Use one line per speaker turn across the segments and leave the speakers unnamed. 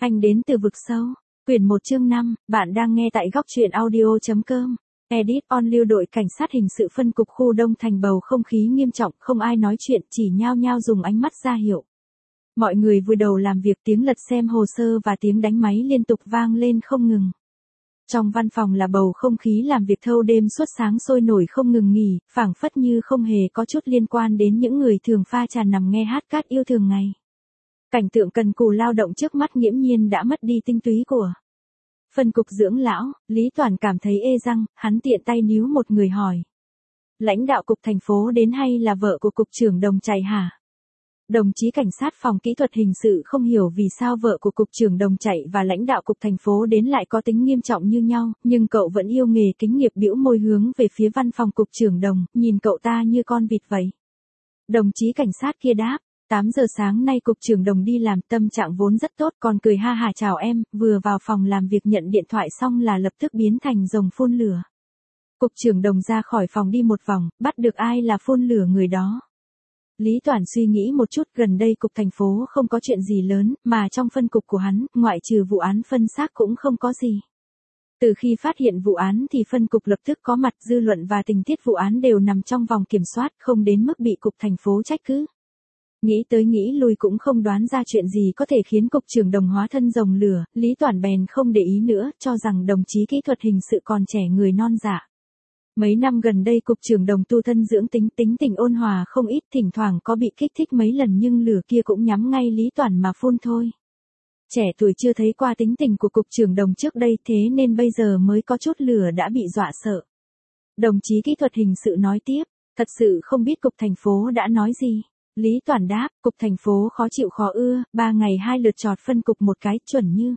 Anh đến từ vực sâu. Quyển 1 chương 5, bạn đang nghe tại góc truyện audio.com. Edit on lưu đội cảnh sát hình sự phân cục khu Đông Thành bầu không khí nghiêm trọng, không ai nói chuyện, chỉ nhao nhao dùng ánh mắt ra hiệu. Mọi người vùi đầu làm việc, tiếng lật xem hồ sơ và tiếng đánh máy liên tục vang lên không ngừng. Trong văn phòng là bầu không khí làm việc thâu đêm suốt sáng sôi nổi không ngừng nghỉ, phảng phất như không hề có chút liên quan đến những người thường pha trà nằm nghe hát cát yêu thường ngày. Cảnh tượng cần cù lao động trước mắt nghiễm nhiên đã mất đi tinh túy của phân cục dưỡng lão. Lý Toàn cảm thấy ê răng, hắn tiện tay níu một người hỏi. Lãnh đạo cục thành phố đến hay là vợ của cục trưởng Đồng chạy hả? Đồng chí cảnh sát phòng kỹ thuật hình sự không hiểu vì sao vợ của cục trưởng Đồng chạy và lãnh đạo cục thành phố đến lại có tính nghiêm trọng như nhau, nhưng cậu vẫn yêu nghề kính nghiệp, bĩu môi hướng về phía văn phòng cục trưởng Đồng, nhìn cậu ta như con vịt vậy. Đồng chí cảnh sát kia đáp. 8 giờ sáng nay cục trưởng Đồng đi làm, tâm trạng vốn rất tốt, còn cười ha hả chào em, vừa vào phòng làm việc nhận điện thoại xong là lập tức biến thành rồng phun lửa. Cục trưởng Đồng ra khỏi phòng đi một vòng, bắt được ai là phun lửa người đó. Lý Toàn suy nghĩ một chút, gần đây cục thành phố không có chuyện gì lớn, mà trong phân cục của hắn, ngoại trừ vụ án phân xác cũng không có gì. Từ khi phát hiện vụ án thì phân cục lập tức có mặt, dư luận và tình tiết vụ án đều nằm trong vòng kiểm soát, không đến mức bị cục thành phố trách cứ. Nghĩ tới nghĩ lui cũng không đoán ra chuyện gì có thể khiến cục trưởng Đồng hóa thân rồng lửa, Lý Toàn bèn không để ý nữa, cho rằng đồng chí kỹ thuật hình sự còn trẻ người non dạ. Mấy năm gần đây cục trưởng Đồng tu thân dưỡng tính tình ôn hòa không ít, thỉnh thoảng có bị kích thích mấy lần nhưng lửa kia cũng nhắm ngay Lý Toàn mà phun thôi. Trẻ tuổi chưa thấy qua tính tình của cục trưởng Đồng trước đây, thế nên bây giờ mới có chút lửa đã bị dọa sợ. Đồng chí kỹ thuật hình sự nói tiếp, thật sự không biết cục thành phố đã nói gì. Lý Toàn đáp, cục thành phố khó chịu khó ưa, 3 ngày 2 lượt chọt phân cục một cái, chuẩn như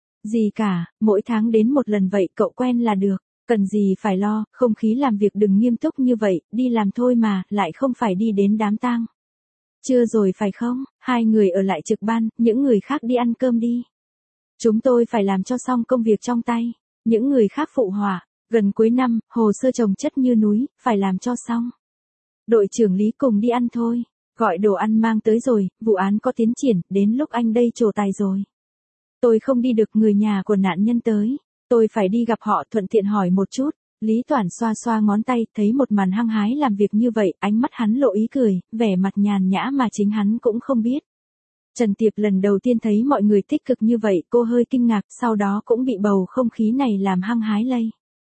gì cả, mỗi tháng đến một lần vậy, cậu quen là được, cần gì phải lo, không khí làm việc đừng nghiêm túc như vậy, đi làm thôi mà, lại không phải đi đến đám tang. Chưa rồi phải không? Hai người ở lại trực ban, những người khác đi ăn cơm đi. Chúng tôi phải làm cho xong công việc trong tay. Những người khác phụ họa, gần cuối năm, hồ sơ chồng chất như núi, phải làm cho xong. Đội trưởng Lý cùng đi ăn thôi. Gọi đồ ăn mang tới rồi, vụ án có tiến triển, đến lúc anh đây trổ tài rồi. Tôi không đi được, người nhà của nạn nhân tới. Tôi phải đi gặp họ, thuận tiện hỏi một chút. Lý Toàn xoa xoa ngón tay, thấy một màn hăng hái làm việc như vậy, ánh mắt hắn lộ ý cười, vẻ mặt nhàn nhã mà chính hắn cũng không biết. Trần Tiệp lần đầu tiên thấy mọi người tích cực như vậy, cô hơi kinh ngạc, sau đó cũng bị bầu không khí này làm hăng hái lây.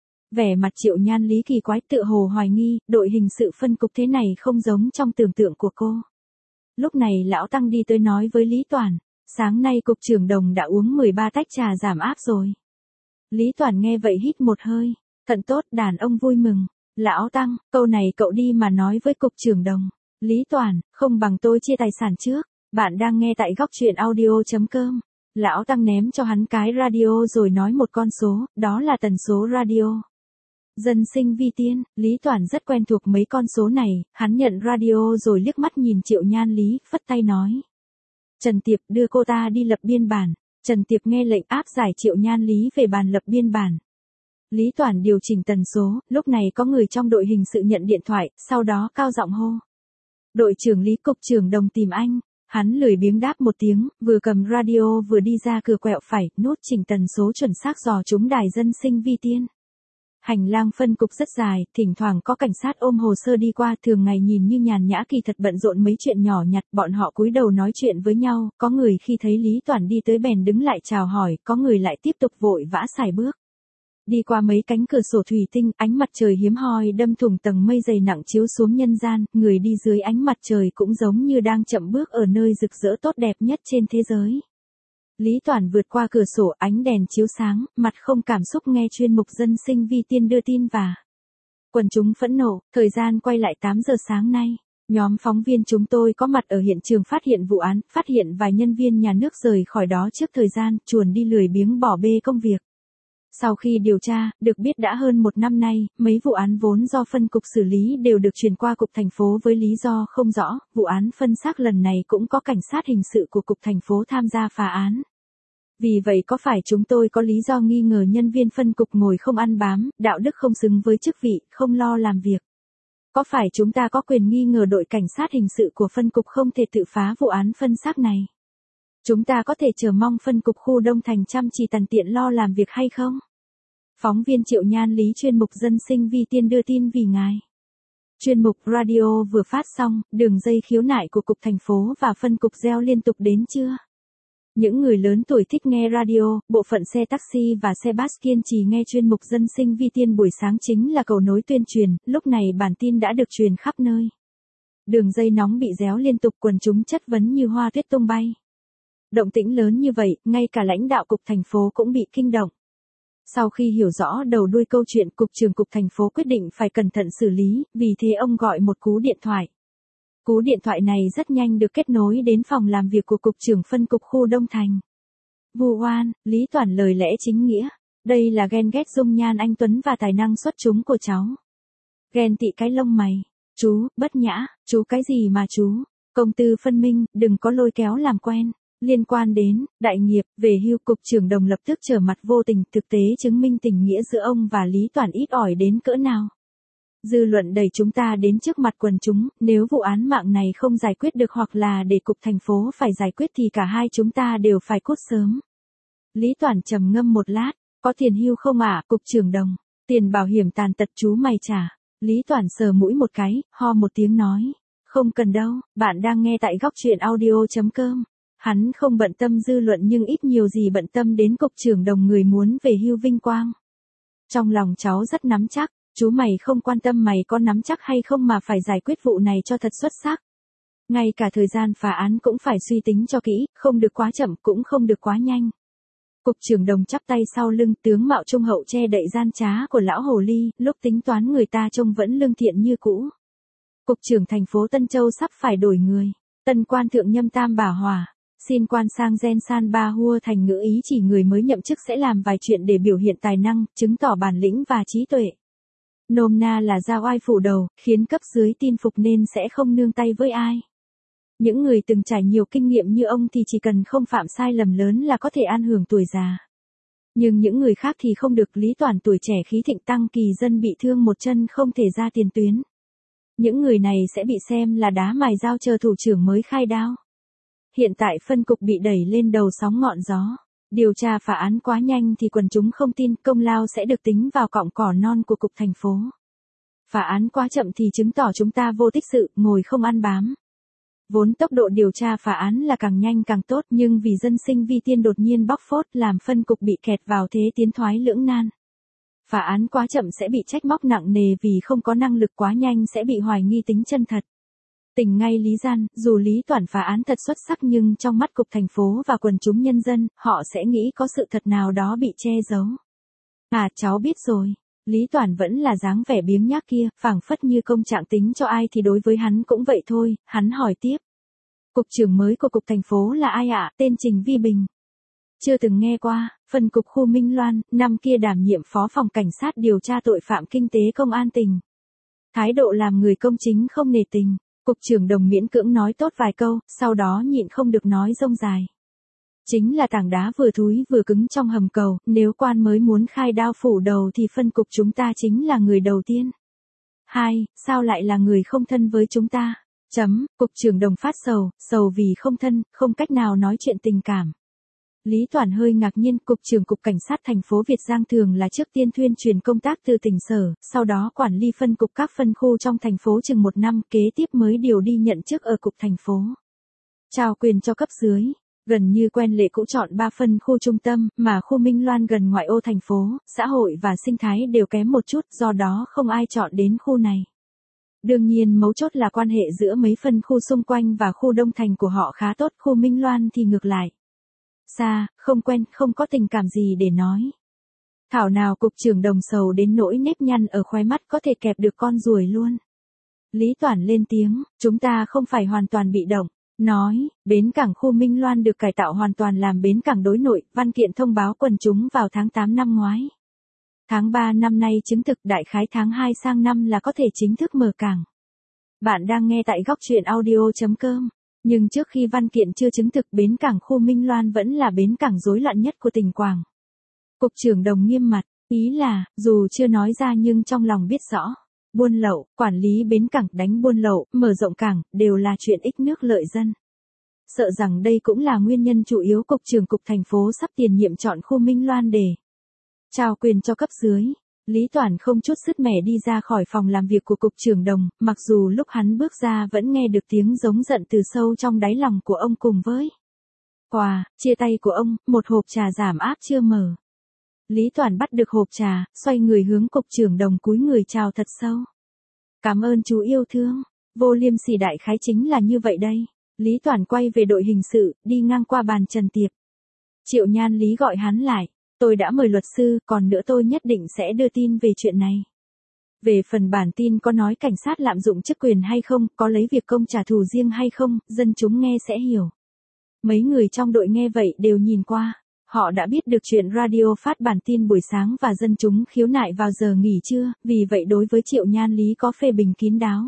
Vẻ mặt Triệu Nhan Lý kỳ quái, tựa hồ hoài nghi, đội hình sự phân cục thế này không giống trong tưởng tượng của cô. Lúc này lão Tăng đi tới nói với Lý Toàn, sáng nay cục trưởng Đồng đã uống 13 tách trà giảm áp rồi. Lý Toàn nghe vậy hít một hơi, thận tốt, đàn ông vui mừng. Lão Tăng, câu này cậu đi mà nói với cục trưởng Đồng. Lý Toàn, không bằng tôi chia tài sản trước. Bạn đang nghe tại góc truyện audio.com. Lão Tăng ném cho hắn cái radio rồi nói một con số, đó là tần số radio. Dân sinh vi tiên, Lý Toàn rất quen thuộc mấy con số này, hắn nhận radio rồi liếc mắt nhìn Triệu Nhan Lý, phất tay nói. Trần Tiệp, đưa cô ta đi lập biên bản. Trần Tiệp nghe lệnh áp giải Triệu Nhan Lý về bàn lập biên bản. Lý Toàn điều chỉnh tần số, lúc này có người trong đội hình sự nhận điện thoại, sau đó cao giọng hô. Đội trưởng Lý, cục trưởng Đồng tìm anh. Hắn lười biếng đáp một tiếng, vừa cầm radio vừa đi ra cửa quẹo phải, nút chỉnh tần số chuẩn xác dò trúng đài dân sinh vi tiên. Hành lang phân cục rất dài, thỉnh thoảng có cảnh sát ôm hồ sơ đi qua, thường ngày nhìn như nhàn nhã kỳ thật bận rộn mấy chuyện nhỏ nhặt, bọn họ cúi đầu nói chuyện với nhau, có người khi thấy Lý Toàn đi tới bèn đứng lại chào hỏi, có người lại tiếp tục vội vã sải bước. Đi qua mấy cánh cửa sổ thủy tinh, ánh mặt trời hiếm hoi đâm thủng tầng mây dày nặng chiếu xuống nhân gian, người đi dưới ánh mặt trời cũng giống như đang chậm bước ở nơi rực rỡ tốt đẹp nhất trên thế giới. Lý Toàn vượt qua cửa sổ, ánh đèn chiếu sáng, mặt không cảm xúc nghe chuyên mục dân sinh vi tiên đưa tin và quần chúng phẫn nộ. Thời gian quay lại 8 giờ sáng nay. Nhóm phóng viên chúng tôi có mặt ở hiện trường phát hiện vụ án, phát hiện vài nhân viên nhà nước rời khỏi đó trước thời gian, chuồn đi lười biếng bỏ bê công việc. Sau khi điều tra, được biết đã hơn 1 năm nay, mấy vụ án vốn do phân cục xử lý đều được chuyển qua cục thành phố với lý do không rõ. Vụ án phân xác lần này cũng có cảnh sát hình sự của cục thành phố tham gia phá án. Vì vậy có phải chúng tôi có lý do nghi ngờ nhân viên phân cục ngồi không ăn bám, đạo đức không xứng với chức vị, không lo làm việc? Có phải chúng ta có quyền nghi ngờ đội cảnh sát hình sự của phân cục không thể tự phá vụ án phân xác này? Chúng ta có thể chờ mong phân cục khu Đông Thành chăm chỉ tằn tiện lo làm việc hay không? Phóng viên Triệu Nhan Lý chuyên mục Dân sinh Vi Tiên đưa tin vì ngài. Chuyên mục radio vừa phát xong, đường dây khiếu nại của Cục Thành phố và phân cục reo liên tục đến chưa? Những người lớn tuổi thích nghe radio, bộ phận xe taxi và xe bus kiên trì nghe chuyên mục Dân sinh Vi Tiên buổi sáng chính là cầu nối tuyên truyền, lúc này bản tin đã được truyền khắp nơi. Đường dây nóng bị réo liên tục, quần chúng chất vấn như hoa tuyết tung bay. Động tĩnh lớn như vậy, ngay cả lãnh đạo Cục Thành phố cũng bị kinh động. Sau khi hiểu rõ đầu đuôi câu chuyện, Cục trưởng Cục Thành phố quyết định phải cẩn thận xử lý, vì thế ông gọi một cú điện thoại. Cú điện thoại này rất nhanh được kết nối đến phòng làm việc của Cục trưởng phân cục khu Đông Thành. Vu oan, Lý Toản lời lẽ chính nghĩa. Đây là ghen ghét dung nhan anh tuấn và tài năng xuất chúng của cháu. Ghen tị cái lông mày. Chú, bất nhã, chú cái gì mà chú? Công tư phân minh, đừng có lôi kéo làm quen. Liên quan đến đại nghiệp, về hưu, Cục trưởng Đồng lập tức trở mặt vô tình, thực tế chứng minh tình nghĩa giữa ông và Lý Toản ít ỏi đến cỡ nào. Dư luận đẩy chúng ta đến trước mặt quần chúng, nếu vụ án mạng này không giải quyết được hoặc là để Cục Thành phố phải giải quyết thì cả hai chúng ta đều phải cút sớm. Lý Toản trầm ngâm một lát, có tiền hưu không ạ, Cục trưởng Đồng? Tiền bảo hiểm tàn tật chú mày trả. Lý Toản sờ mũi một cái, ho một tiếng nói. Không cần đâu, bạn đang nghe tại góc truyện audio.com. Hắn không bận tâm dư luận nhưng ít nhiều gì bận tâm đến Cục trưởng Đồng người muốn về hưu vinh quang. Trong lòng cháu rất nắm chắc, chú mày không quan tâm mày có nắm chắc hay không mà phải giải quyết vụ này cho thật xuất sắc. Ngay cả thời gian phá án cũng phải suy tính cho kỹ, không được quá chậm cũng không được quá nhanh. Cục trưởng Đồng chắp tay sau lưng, tướng mạo trung hậu che đậy gian trá của lão hồ ly, lúc tính toán người ta trông vẫn lương thiện như cũ. Cục trưởng thành phố Tân Châu sắp phải đổi người. Tân quan thượng nhâm tam bảo hòa. Xin quan sang gen san ba hua thành ngữ ý chỉ người mới nhậm chức sẽ làm vài chuyện để biểu hiện tài năng, chứng tỏ bản lĩnh và trí tuệ. Nôm na là ra oai phủ đầu, khiến cấp dưới tin phục nên sẽ không nương tay với ai. Những người từng trải nhiều kinh nghiệm như ông thì chỉ cần không phạm sai lầm lớn là có thể an hưởng tuổi già. Nhưng những người khác thì không được. Lý Toản tuổi trẻ khí thịnh, tăng kỳ dân bị thương một chân không thể ra tiền tuyến. Những người này sẽ bị xem là đá mài dao chờ thủ trưởng mới khai đao. Hiện tại phân cục bị đẩy lên đầu sóng ngọn gió. Điều tra phá án quá nhanh thì quần chúng không tin, công lao sẽ được tính vào cọng cỏ non của Cục Thành phố. Phá án quá chậm thì chứng tỏ chúng ta vô tích sự, ngồi không ăn bám. Vốn tốc độ điều tra phá án là càng nhanh càng tốt, nhưng vì dân sinh Vi Tiên đột nhiên bóc phốt làm phân cục bị kẹt vào thế tiến thoái lưỡng nan. Phá án quá chậm sẽ bị trách móc nặng nề, vì không có năng lực quá nhanh sẽ bị hoài nghi tính chân thật. Tình ngay lý gian, dù Lý Toản phá án thật xuất sắc nhưng trong mắt Cục Thành phố và quần chúng nhân dân, họ sẽ nghĩ có sự thật nào đó bị che giấu. À, cháu biết rồi. Lý Toản vẫn là dáng vẻ biếng nhác kia, phảng phất như công trạng tính cho ai thì đối với hắn cũng vậy thôi. Hắn hỏi tiếp. Cục trưởng mới của Cục Thành phố là ai ạ? Tên Trình Vi Bình. Chưa từng nghe qua. Phân cục khu Minh Loan, năm kia đảm nhiệm phó phòng cảnh sát điều tra tội phạm kinh tế công an tỉnh. Thái độ làm người công chính không nề tình. Cục trưởng Đồng miễn cưỡng nói tốt vài câu, sau đó nhịn không được nói rông dài. Chính là tảng đá vừa thúi vừa cứng trong hầm cầu, nếu quan mới muốn khai đao phủ đầu thì phân cục chúng ta chính là người đầu tiên. Hai, sao lại là người không thân với chúng ta? Cục trưởng Đồng phát sầu vì không thân, không cách nào nói chuyện tình cảm. Lý Toản hơi ngạc nhiên, Cục trưởng Cục Cảnh sát thành phố Việt Giang thường là trước tiên tuyên truyền công tác từ tỉnh sở, sau đó quản lý phân cục các phân khu trong thành phố chừng 1 năm, kế tiếp mới điều đi nhận chức ở Cục Thành phố. Trao quyền cho cấp dưới, gần như quen lệ cũ chọn 3 phân khu trung tâm, mà khu Minh Loan gần ngoại ô thành phố, xã hội và sinh thái đều kém một chút, do đó không ai chọn đến khu này. Đương nhiên mấu chốt là quan hệ giữa mấy phân khu xung quanh và khu Đông Thành của họ khá tốt, khu Minh Loan thì ngược lại. Xa, không quen, không có tình cảm gì để nói. Thảo nào Cục trưởng Đồng sầu đến nỗi nếp nhăn ở khóe mắt có thể kẹp được con ruồi luôn. Lý Toản lên tiếng, chúng ta không phải hoàn toàn bị động. Nói, bến cảng khu Minh Loan được cải tạo hoàn toàn làm bến cảng đối nội, văn kiện thông báo quần chúng vào tháng 8 năm ngoái. Tháng 3 năm nay chứng thực, đại khái tháng 2 sang năm là có thể chính thức mở cảng. Bạn đang nghe tại góc truyện audio.com. Nhưng trước khi văn kiện chưa chứng thực, bến cảng khu Minh Loan vẫn là bến cảng rối loạn nhất của tỉnh Quảng. Cục trưởng Đồng nghiêm mặt, ý là, dù chưa nói ra nhưng trong lòng biết rõ. Buôn lậu, quản lý bến cảng, đánh buôn lậu, mở rộng cảng, đều là chuyện ích nước lợi dân. Sợ rằng đây cũng là nguyên nhân chủ yếu cục trưởng cục thành phố sắp tiền nhiệm chọn khu Minh Loan để trao quyền cho cấp dưới. Lý Toản không chút sứt mẻ đi ra khỏi phòng làm việc của cục trưởng Đồng, mặc dù lúc hắn bước ra vẫn nghe được tiếng giống giận từ sâu trong đáy lòng của ông cùng với quà, chia tay của ông, một hộp trà giảm áp chưa mở. Lý Toản bắt được hộp trà, xoay người hướng cục trưởng Đồng cúi người chào thật sâu. Cảm ơn chú yêu thương, vô liêm sỉ đại khái chính là như vậy đây. Lý Toản quay về đội hình sự, đi ngang qua bàn Trần Tiệp. Triệu Nhan Lý gọi hắn lại. Tôi đã mời luật sư, còn nữa tôi nhất định sẽ đưa tin về chuyện này. Về phần bản tin có nói cảnh sát lạm dụng chức quyền hay không, có lấy việc công trả thù riêng hay không, dân chúng nghe sẽ hiểu. Mấy người trong đội nghe vậy đều nhìn qua. Họ đã biết được chuyện radio phát bản tin buổi sáng và dân chúng khiếu nại vào giờ nghỉ trưa, vì vậy đối với Triệu Nhan Lý có phê bình kín đáo.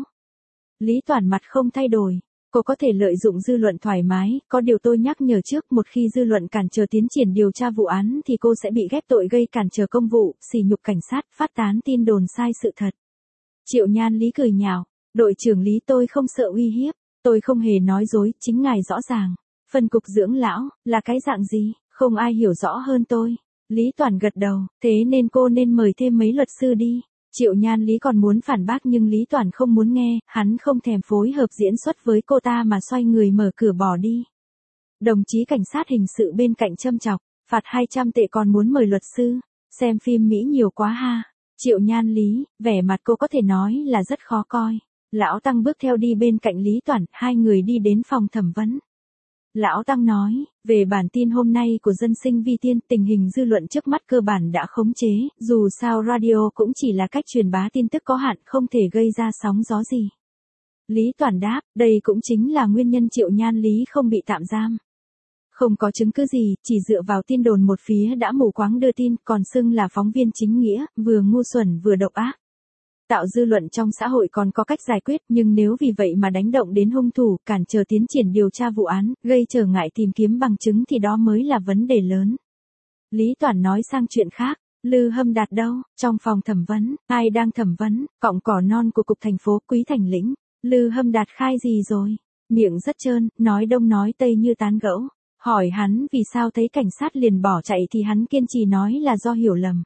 Lý Toản mặt không thay đổi. Cô có thể lợi dụng dư luận thoải mái, có điều tôi nhắc nhở trước, một khi dư luận cản trở tiến triển điều tra vụ án thì cô sẽ bị ghép tội gây cản trở công vụ, sỉ nhục cảnh sát, phát tán tin đồn sai sự thật. Triệu Nhan Lý cười nhạo, đội trưởng Lý tôi không sợ uy hiếp, tôi không hề nói dối, chính ngài rõ ràng. Phân cục dưỡng lão, là cái dạng gì, không ai hiểu rõ hơn tôi. Lý Toản gật đầu, thế nên cô nên mời thêm mấy luật sư đi. Triệu Nhan Lý còn muốn phản bác nhưng Lý Toản không muốn nghe, hắn không thèm phối hợp diễn xuất với cô ta mà xoay người mở cửa bỏ đi. Đồng chí cảnh sát hình sự bên cạnh châm chọc, phạt 200 tệ còn muốn mời luật sư, xem phim Mỹ nhiều quá ha. Triệu Nhan Lý, vẻ mặt cô có thể nói là rất khó coi. Lão Tăng bước theo đi bên cạnh Lý Toản, hai người đi đến phòng thẩm vấn. Lão Tăng nói, về bản tin hôm nay của dân sinh Vi Tiên, tình hình dư luận trước mắt cơ bản đã khống chế, dù sao radio cũng chỉ là cách truyền bá tin tức có hạn, không thể gây ra sóng gió gì. Lý Toản đáp, đây cũng chính là nguyên nhân Triệu Nhan Lý không bị tạm giam. Không có chứng cứ gì, chỉ dựa vào tin đồn một phía đã mù quáng đưa tin, còn xưng là phóng viên chính nghĩa, vừa ngu xuẩn vừa độc ác. Tạo dư luận trong xã hội còn có cách giải quyết, nhưng nếu vì vậy mà đánh động đến hung thủ, cản trở tiến triển điều tra vụ án, gây trở ngại tìm kiếm bằng chứng thì đó mới là vấn đề lớn. Lý Toản nói sang chuyện khác, Lư Hâm Đạt đâu? Trong phòng thẩm vấn, ai đang thẩm vấn? Cọng cỏ non của cục thành phố Quý Thành Lĩnh. Lư Hâm Đạt khai gì rồi? Miệng rất trơn, nói đông nói tây như tán gẫu. Hỏi hắn vì sao thấy cảnh sát liền bỏ chạy thì hắn kiên trì nói là do hiểu lầm.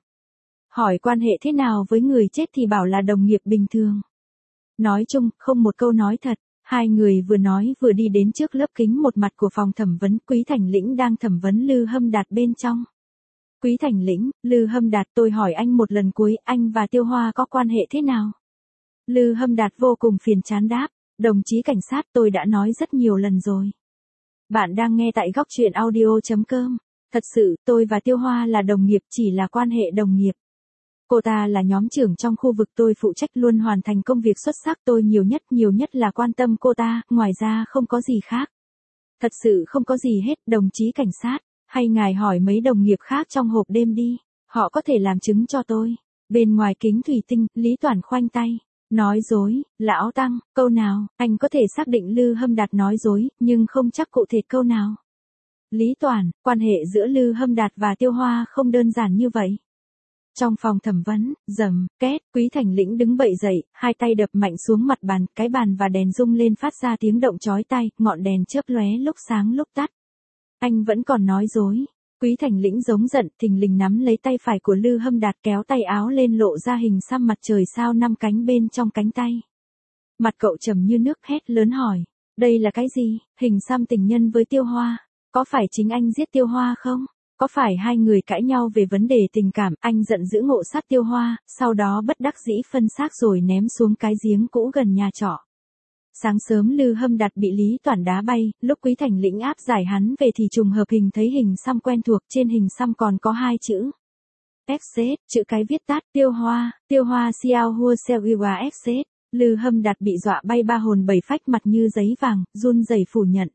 Hỏi quan hệ thế nào với người chết thì bảo là đồng nghiệp bình thường. Nói chung, không một câu nói thật. Hai người vừa nói vừa đi đến trước lớp kính một mặt của phòng thẩm vấn. Quý Thành Lĩnh đang thẩm vấn Lư Hâm Đạt bên trong. Quý Thành Lĩnh, Lư Hâm Đạt, tôi hỏi anh một lần cuối, anh và Tiêu Hoa có quan hệ thế nào? Lư Hâm Đạt vô cùng phiền chán đáp, đồng chí cảnh sát, tôi đã nói rất nhiều lần rồi. Bạn đang nghe tại góc truyện audio.com. Thật sự, tôi và Tiêu Hoa là đồng nghiệp, chỉ là quan hệ đồng nghiệp. Cô ta là nhóm trưởng trong khu vực tôi phụ trách, luôn hoàn thành công việc xuất sắc, tôi nhiều nhất là quan tâm cô ta, ngoài ra không có gì khác. Thật sự không có gì hết, đồng chí cảnh sát, hay ngài hỏi mấy đồng nghiệp khác trong hộp đêm đi, họ có thể làm chứng cho tôi. Bên ngoài kính thủy tinh, Lý Toản khoanh tay, nói dối, Lão Tăng, câu nào, anh có thể xác định Lư Hâm Đạt nói dối, nhưng không chắc cụ thể câu nào. Lý Toản, quan hệ giữa Lư Hâm Đạt và Tiêu Hoa không đơn giản như vậy. Trong phòng thẩm vấn, rầm, két, Quý Thành Lĩnh đứng bậy dậy, hai tay đập mạnh xuống mặt bàn, cái bàn và đèn rung lên phát ra tiếng động chói tai, ngọn đèn chớp lóe lúc sáng lúc tắt. Anh vẫn còn nói dối. Quý Thành Lĩnh giống giận, thình lình nắm lấy tay phải của Lư Hâm Đạt kéo tay áo lên lộ ra hình xăm mặt trời sao 5 cánh bên trong cánh tay. Mặt cậu trầm như nước, hét lớn hỏi, đây là cái gì? Hình xăm tình nhân với Tiêu Hoa. Có phải chính anh giết Tiêu Hoa không? Có phải hai người cãi nhau về vấn đề tình cảm, anh giận dữ ngộ sát Tiêu Hoa, sau đó bất đắc dĩ phân xác rồi ném xuống cái giếng cũ gần nhà trọ. Sáng sớm Lư Hâm Đạt bị Lý Toản đá bay, lúc Quý Thành Lĩnh áp giải hắn về thì trùng hợp hình thấy hình xăm quen thuộc, trên hình xăm còn có hai chữ. XZ, chữ cái viết tắt, Tiêu Hoa Xiao Hua Seo Iwa XZ. Lư Hâm Đạt bị dọa bay ba hồn bảy phách, mặt như giấy vàng, run rẩy phủ nhận.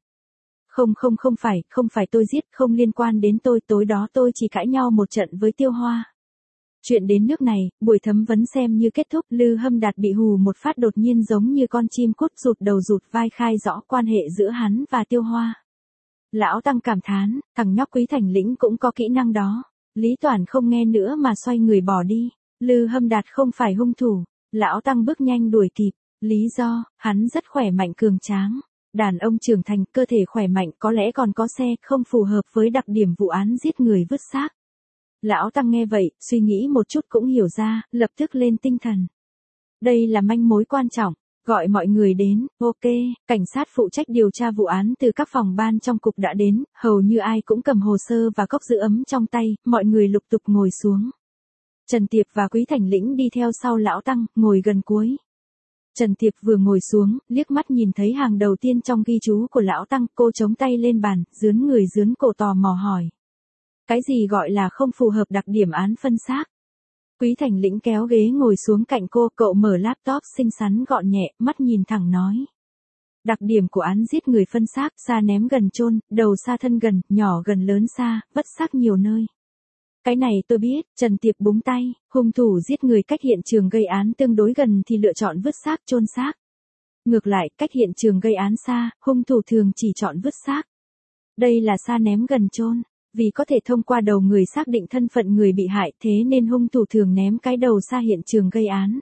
Không phải tôi giết, không liên quan đến tôi, tối đó tôi chỉ cãi nhau một trận với Tiêu Hoa. Chuyện đến nước này, buổi thẩm vấn xem như kết thúc, Lư Hâm Đạt bị hù một phát đột nhiên giống như con chim cút rụt đầu rụt vai khai rõ quan hệ giữa hắn và Tiêu Hoa. Lão Tăng cảm thán, thằng nhóc Quý Thành Lĩnh cũng có kỹ năng đó. Lý Toản không nghe nữa mà xoay người bỏ đi. Lư Hâm Đạt không phải hung thủ. Lão Tăng bước nhanh đuổi kịp. Lý do, hắn rất khỏe mạnh cường tráng. Đàn ông trưởng thành, cơ thể khỏe mạnh, có lẽ còn có xe, không phù hợp với đặc điểm vụ án giết người vứt xác. Lão Tăng nghe vậy, suy nghĩ một chút cũng hiểu ra, lập tức lên tinh thần. Đây là manh mối quan trọng, gọi mọi người đến, ok, cảnh sát phụ trách điều tra vụ án từ các phòng ban trong cục đã đến, hầu như ai cũng cầm hồ sơ và cốc giữ ấm trong tay, mọi người lục tục ngồi xuống. Trần Tiệp và Quý Thành Lĩnh đi theo sau Lão Tăng, ngồi gần cuối. Trần Tiệp vừa ngồi xuống, liếc mắt nhìn thấy hàng đầu tiên trong ghi chú của Lão Tăng, cô chống tay lên bàn, dướn người dướn cổ tò mò hỏi. Cái gì gọi là không phù hợp đặc điểm án phân xác? Quý Thành Lĩnh kéo ghế ngồi xuống cạnh cô, cậu mở laptop xinh xắn gọn nhẹ, mắt nhìn thẳng nói. Đặc điểm của án giết người phân xác, xa ném gần chôn, đầu xa thân gần, nhỏ gần lớn xa, vứt xác nhiều nơi. Cái này tôi biết, Trần Tiệp búng tay, hung thủ giết người cách hiện trường gây án tương đối gần thì lựa chọn vứt xác chôn xác. Ngược lại, cách hiện trường gây án xa, hung thủ thường chỉ chọn vứt xác. Đây là xa ném gần chôn. Vì có thể thông qua đầu người xác định thân phận người bị hại, thế nên hung thủ thường ném cái đầu xa hiện trường gây án.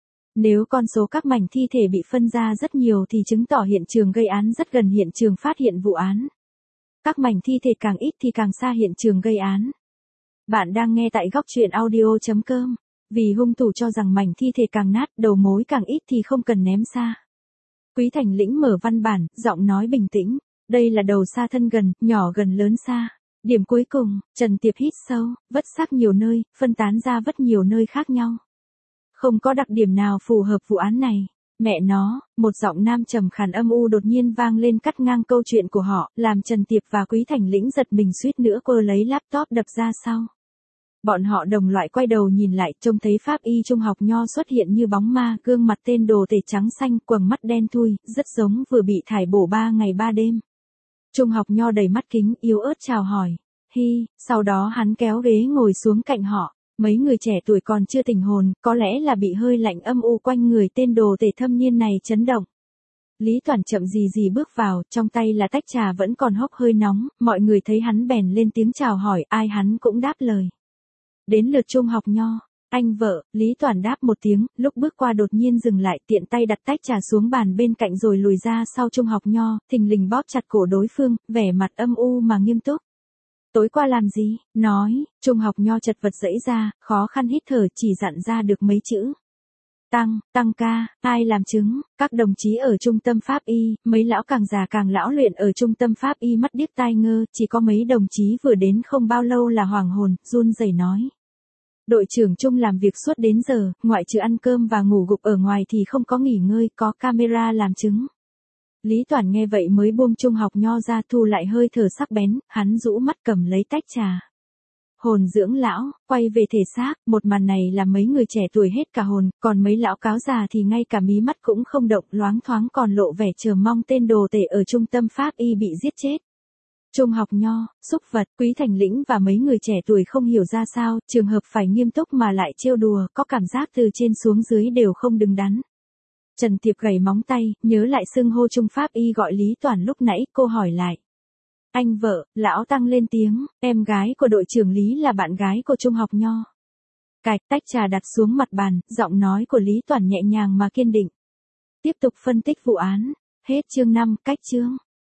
Nếu con số các mảnh thi thể bị phân ra rất nhiều thì chứng tỏ hiện trường gây án rất gần hiện trường phát hiện vụ án. Các mảnh thi thể càng ít thì càng xa hiện trường gây án. Bạn đang nghe tại góc truyện audio.com. Vì hung thủ cho rằng mảnh thi thể càng nát, đầu mối càng ít thì không cần ném xa. Quý Thành Lĩnh mở văn bản, giọng nói bình tĩnh. Đây là đầu xa thân gần, nhỏ gần lớn xa. Điểm cuối cùng, Trần Tiệp hít sâu, vứt xác nhiều nơi, phân tán ra vứt nhiều nơi khác nhau. Không có đặc điểm nào phù hợp vụ án này. Mẹ nó, một giọng nam trầm khàn âm u đột nhiên vang lên cắt ngang câu chuyện của họ, làm Trần Tiệp và Quý Thành Lĩnh giật mình suýt nữa quơ lấy laptop đập ra sau. Bọn họ đồng loại quay đầu nhìn lại, trông thấy pháp y trung học Nho xuất hiện như bóng ma, gương mặt tên đồ tể trắng xanh, quầng mắt đen thui, rất giống vừa bị thải bổ 3 ngày 3 đêm. Trung học Nho đầy mắt kính, yếu ớt chào hỏi. Hi, sau đó hắn kéo ghế ngồi xuống cạnh họ. Mấy người trẻ tuổi còn chưa tỉnh hồn, có lẽ là bị hơi lạnh âm u quanh người tên đồ tể thâm niên này chấn động. Lý Toản chậm gì gì bước vào, trong tay là tách trà vẫn còn hốc hơi nóng, mọi người thấy hắn bèn lên tiếng chào hỏi, ai hắn cũng đáp lời. Đến lượt Trung học Nho, anh vợ, Lý Toản đáp một tiếng, lúc bước qua đột nhiên dừng lại, tiện tay đặt tách trà xuống bàn bên cạnh rồi lùi ra sau Trung học Nho, thình lình bóp chặt cổ đối phương, vẻ mặt âm u mà nghiêm túc. Tối qua làm gì? Nói, Trung học Nho chật vật giãy ra, khó khăn hít thở chỉ dặn ra được mấy chữ. Tăng ca, ai làm chứng, các đồng chí ở trung tâm pháp y, mấy lão càng già càng lão luyện ở trung tâm pháp y mắt điếc tai ngơ, chỉ có mấy đồng chí vừa đến không bao lâu là hoàng hồn, run rẩy nói. Đội trưởng Trung làm việc suốt đến giờ, ngoại trừ ăn cơm và ngủ gục ở ngoài thì không có nghỉ ngơi, có camera làm chứng. Lý Toản nghe vậy mới buông Trung học Nho ra, thu lại hơi thở sắc bén, hắn rũ mắt cầm lấy tách trà. Hồn dưỡng lão, quay về thể xác, một màn này làm mấy người trẻ tuổi hết cả hồn, còn mấy lão cáo già thì ngay cả mí mắt cũng không động, loáng thoáng còn lộ vẻ chờ mong tên đồ tể ở trung tâm pháp y bị giết chết. Trung học Nho, xúc vật, Quý Thành Lĩnh và mấy người trẻ tuổi không hiểu ra sao, trường hợp phải nghiêm túc mà lại trêu đùa, có cảm giác từ trên xuống dưới đều không đứng đắn. Trần Tiệp gảy móng tay, nhớ lại xưng hô Trung pháp y gọi Lý Toản lúc nãy, cô hỏi lại. Anh vợ, Lão Tăng lên tiếng, em gái của đội trưởng Lý là bạn gái của Trung học Nho. Cạch tách trà đặt xuống mặt bàn, giọng nói của Lý Toản nhẹ nhàng mà kiên định. Tiếp tục phân tích vụ án. Hết chương 5, cách chương.